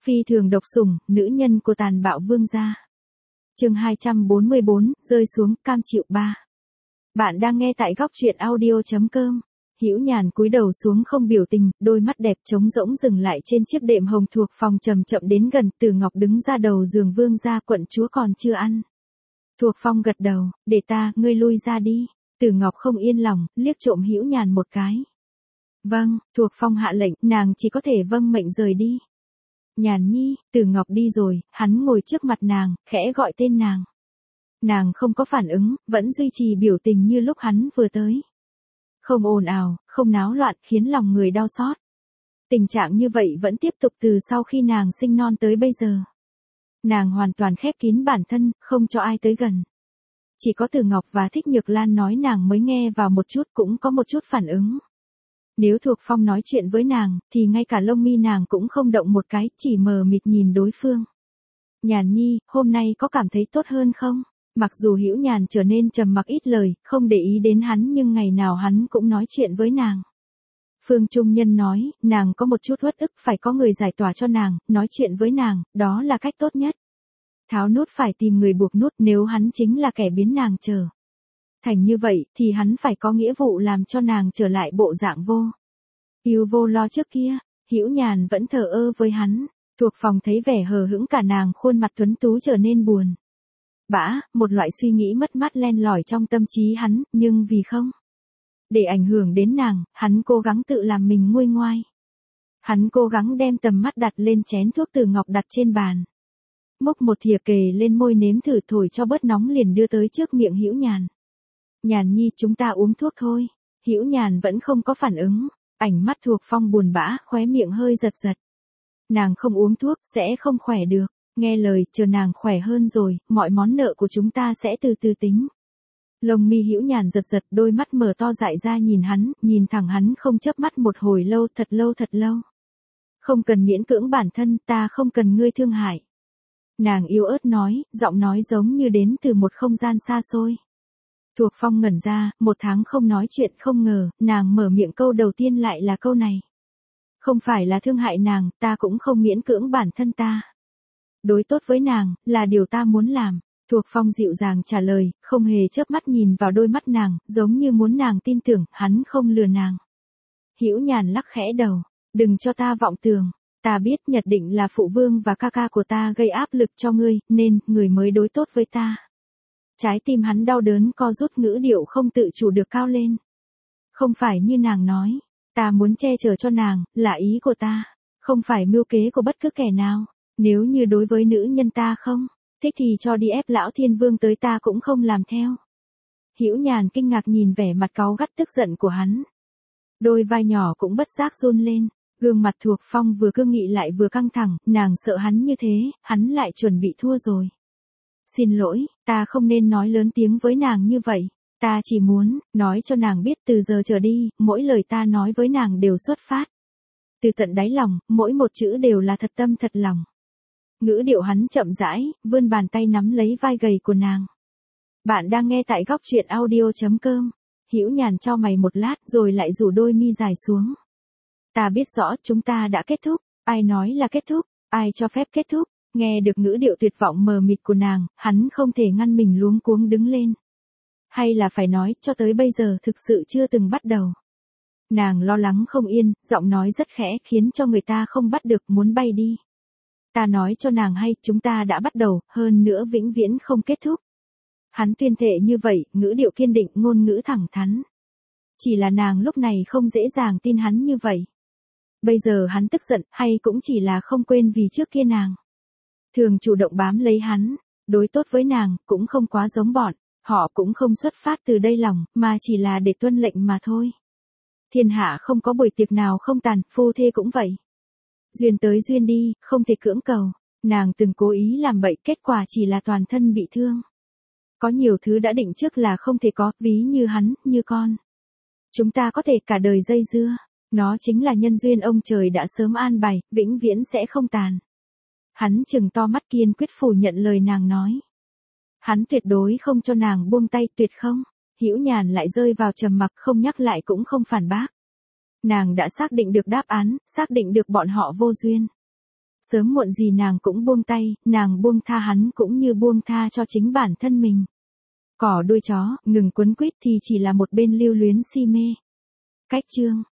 Phi thường độc sủng, nữ nhân của tàn bạo vương gia. Chương 244, rơi xuống, cam chịu 3. Bạn đang nghe tại góc truyện audio.com. Hữu Nhàn cúi đầu xuống không biểu tình, đôi mắt đẹp trống rỗng dừng lại trên chiếc đệm hồng thuộc phòng chậm chậm đến gần, Từ Ngọc đứng ra đầu giường vương gia, quận chúa còn chưa ăn. Thuộc Phong gật đầu, để ta, ngươi lui ra đi. Từ Ngọc không yên lòng, liếc trộm Hữu Nhàn một cái. Vâng, Thuộc Phong hạ lệnh, nàng chỉ có thể vâng mệnh rời đi. Nhàn nhi, Từ Ngọc đi rồi, hắn ngồi trước mặt nàng, khẽ gọi tên nàng. Nàng không có phản ứng, vẫn duy trì biểu tình như lúc hắn vừa tới. Không ồn ào, không náo loạn, khiến lòng người đau xót. Tình trạng như vậy vẫn tiếp tục từ sau khi nàng sinh non tới bây giờ. Nàng hoàn toàn khép kín bản thân, không cho ai tới gần. Chỉ có Từ Ngọc và Thích Nhược Lan nói nàng mới nghe vào một chút, cũng có một chút phản ứng. Nếu Thuộc Phong nói chuyện với nàng, thì ngay cả lông mi nàng cũng không động một cái, chỉ mờ mịt nhìn đối phương. Nhàn nhi, hôm nay có cảm thấy tốt hơn không? Mặc dù Hữu Nhàn trở nên trầm mặc ít lời, không để ý đến hắn, nhưng ngày nào hắn cũng nói chuyện với nàng. Phương Trung Nhân nói, nàng có một chút uất ức, phải có người giải tỏa cho nàng, nói chuyện với nàng, đó là cách tốt nhất. Tháo nút phải tìm người buộc nút, nếu hắn chính là kẻ biến nàng trở thành như vậy, thì hắn phải có nghĩa vụ làm cho nàng trở lại bộ dạng vô yêu vô lo trước kia. Hữu Nhàn vẫn thờ ơ với hắn. Thuộc Phòng thấy vẻ hờ hững cả nàng, khuôn mặt tuấn tú trở nên buồn bã, một loại suy nghĩ mất mát len lỏi trong tâm trí hắn, nhưng vì không để ảnh hưởng đến nàng, hắn cố gắng tự làm mình nguôi ngoai. Hắn cố gắng đem tầm mắt đặt lên chén thuốc Từ Ngọc đặt trên bàn. Múc một thìa kề lên môi nếm thử, thổi cho bớt nóng liền đưa tới trước miệng Hữu Nhàn. Nhàn nhi, chúng ta uống thuốc thôi. Hữu Nhàn vẫn không có phản ứng. Ánh mắt Thuộc Phong buồn bã, khóe miệng hơi giật giật. Nàng không uống thuốc, sẽ không khỏe được. Nghe lời, chờ nàng khỏe hơn rồi, mọi món nợ của chúng ta sẽ từ từ tính. Lông mi Hữu Nhàn giật giật, đôi mắt mở to dại ra nhìn thẳng hắn không chớp mắt một hồi lâu, thật lâu thật lâu. Không cần miễn cưỡng bản thân, ta không cần ngươi thương hại. Nàng yếu ớt nói, giọng nói giống như đến từ một không gian xa xôi. Thuộc Phong ngẩn ra, 1 tháng không nói chuyện, không ngờ, nàng mở miệng câu đầu tiên lại là câu này. Không phải là thương hại nàng, ta cũng không miễn cưỡng bản thân ta. Đối tốt với nàng, là điều ta muốn làm. Thuộc Phong dịu dàng trả lời, không hề chớp mắt nhìn vào đôi mắt nàng, giống như muốn nàng tin tưởng, hắn không lừa nàng. Hữu Nhàn lắc khẽ đầu, đừng cho ta vọng tưởng. Ta biết nhất định là phụ vương và ca ca của ta gây áp lực cho ngươi, nên, người mới đối tốt với ta. Trái tim hắn đau đớn co rút, ngữ điệu không tự chủ được cao lên. Không phải như nàng nói, ta muốn che chở cho nàng, là ý của ta. Không phải mưu kế của bất cứ kẻ nào. Nếu như đối với nữ nhân ta không thích thì cho đi ép lão thiên vương tới, ta cũng không làm theo. Hữu Nhàn kinh ngạc nhìn vẻ mặt cáu gắt tức giận của hắn. Đôi vai nhỏ cũng bất giác run lên. Gương mặt Thuộc Phong vừa cương nghị lại vừa căng thẳng, nàng sợ hắn như thế, hắn lại chuẩn bị thua rồi. Xin lỗi, ta không nên nói lớn tiếng với nàng như vậy. Ta chỉ muốn nói cho nàng biết từ giờ trở đi, mỗi lời ta nói với nàng đều xuất phát từ tận đáy lòng, mỗi một chữ đều là thật tâm thật lòng. Ngữ điệu hắn chậm rãi, vươn bàn tay nắm lấy vai gầy của nàng. Bạn đang nghe tại góc truyện audio.com. Hữu Nhàn chau mày một lát rồi lại rủ đôi mi dài xuống. Ta biết rõ chúng ta đã kết thúc. Ai nói là kết thúc? Ai cho phép kết thúc? Nghe được ngữ điệu tuyệt vọng mờ mịt của nàng, hắn không thể ngăn mình luống cuống đứng lên. Hay là phải nói, cho tới bây giờ thực sự chưa từng bắt đầu. Nàng lo lắng không yên, giọng nói rất khẽ khiến cho người ta không bắt được, muốn bay đi. Ta nói cho nàng hay, chúng ta đã bắt đầu, hơn nữa vĩnh viễn không kết thúc. Hắn tuyên thệ như vậy, ngữ điệu kiên định, ngôn ngữ thẳng thắn. Chỉ là nàng lúc này không dễ dàng tin hắn như vậy. Bây giờ hắn tức giận, hay cũng chỉ là không quên vì trước kia nàng thường chủ động bám lấy hắn, đối tốt với nàng, cũng không quá giống bọn họ, cũng không xuất phát từ đây lòng, mà chỉ là để tuân lệnh mà thôi. Thiên hạ không có buổi tiệc nào không tàn, phu thê cũng vậy. Duyên tới duyên đi, không thể cưỡng cầu. Nàng từng cố ý làm bậy, kết quả chỉ là toàn thân bị thương. Có nhiều thứ đã định trước là không thể có, ví như hắn, như con. Chúng ta có thể cả đời dây dưa. Nó chính là nhân duyên ông trời đã sớm an bài, vĩnh viễn sẽ không tàn. Hắn trừng to mắt kiên quyết phủ nhận lời nàng nói. Hắn tuyệt đối không cho nàng buông tay, tuyệt không. Hữu Nhàn lại rơi vào trầm mặc, không nhắc lại cũng không phản bác. Nàng đã xác định được đáp án, xác định được bọn họ vô duyên. Sớm muộn gì nàng cũng buông tay, nàng buông tha hắn cũng như buông tha cho chính bản thân mình. Cỏ đuôi chó, ngừng quấn quýt thì chỉ là một bên lưu luyến si mê. Cách chương